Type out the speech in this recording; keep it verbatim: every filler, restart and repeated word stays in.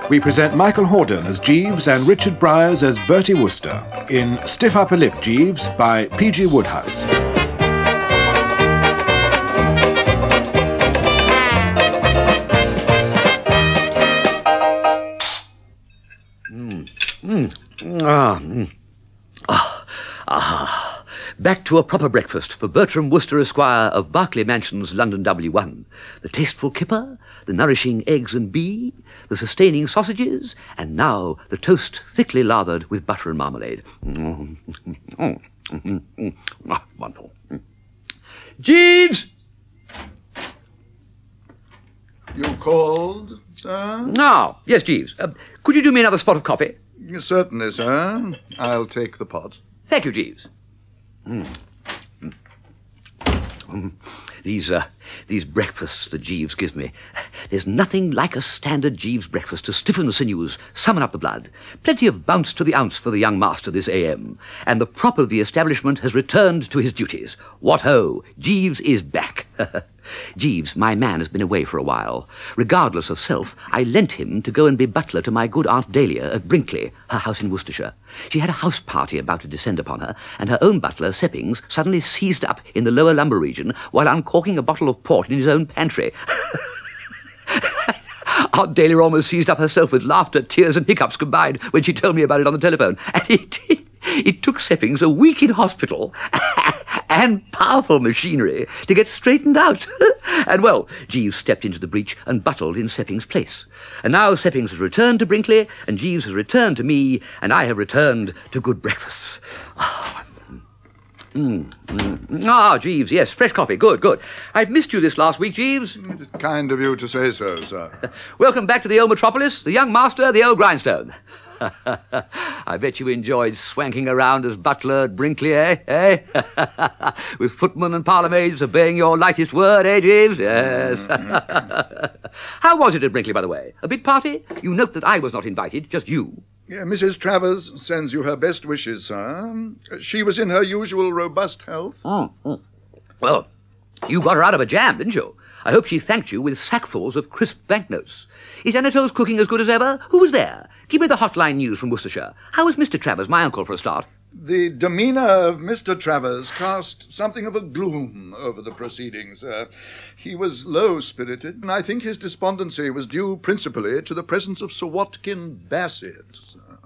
we present Michael Hordern as Jeeves and Richard Bryars as Bertie Wooster in Stiff Upper Lip, Jeeves by P G Woodhouse. Mm. Mm. Ah. Mm. Ah. Ah. Back to a proper breakfast for Bertram Wooster, Esquire, of Berkeley Mansions, London W one. The tasteful kipper, the nourishing eggs and bee, the sustaining sausages, and now the toast thickly lathered with butter and marmalade. Mm. Mm. Mm. Mm. Ah, wonderful. Mm. Jeeves! You called, sir? Ah, yes, Jeeves. Uh, could you do me another spot of coffee? Certainly, sir. I'll take the pot. Thank you, Jeeves. Mm. Mm. Mm. These, uh, these breakfasts that Jeeves gives me, there's nothing like a standard Jeeves breakfast to stiffen the sinews, summon up the blood. Plenty of bounce to the ounce for the young master this A M. And the prop of the establishment has returned to his duties. What ho! Jeeves is back. Jeeves, my man, has been away for a while. Regardless of self, I lent him to go and be butler to my good Aunt Dahlia at Brinkley, her house in Worcestershire. She had a house party about to descend upon her, and her own butler, Seppings, suddenly seized up in the lower lumber region while uncorking a bottle of port in his own pantry. Aunt Dahlia almost seized up herself with laughter, tears and hiccups combined when she told me about it on the telephone. And it, it, it took Seppings a week in hospital and powerful machinery to get straightened out. And, well, Jeeves stepped into the breach and buttled in Seppings' place. And now Seppings has returned to Brinkley, and Jeeves has returned to me, and I have returned to good breakfasts. Oh, Mm, mm. Ah, Jeeves, yes, fresh coffee. Good, good. I've missed you this last week, Jeeves. It is kind of you to say so, sir. Welcome back to the old metropolis, the young master, the old grindstone. I bet you enjoyed swanking around as butler at Brinkley, eh? eh? With footmen and parlourmaids obeying your lightest word, eh, Jeeves? Yes. How was it at Brinkley, by the way? A big party? You note that I was not invited, just you. Yeah, Missus Travers sends you her best wishes, sir. She was in her usual robust health. Mm, mm. Well, you got her out of a jam, didn't you? I hope she thanked you with sackfuls of crisp banknotes. Is Anatole's cooking as good as ever? Who was there? Give me the hotline news from Worcestershire. How was Mister Travers, my uncle, for a start? The demeanour of Mister Travers cast something of a gloom over the proceedings. Uh, he was low-spirited, and I think his despondency was due principally to the presence of Sir Watkin Bassett.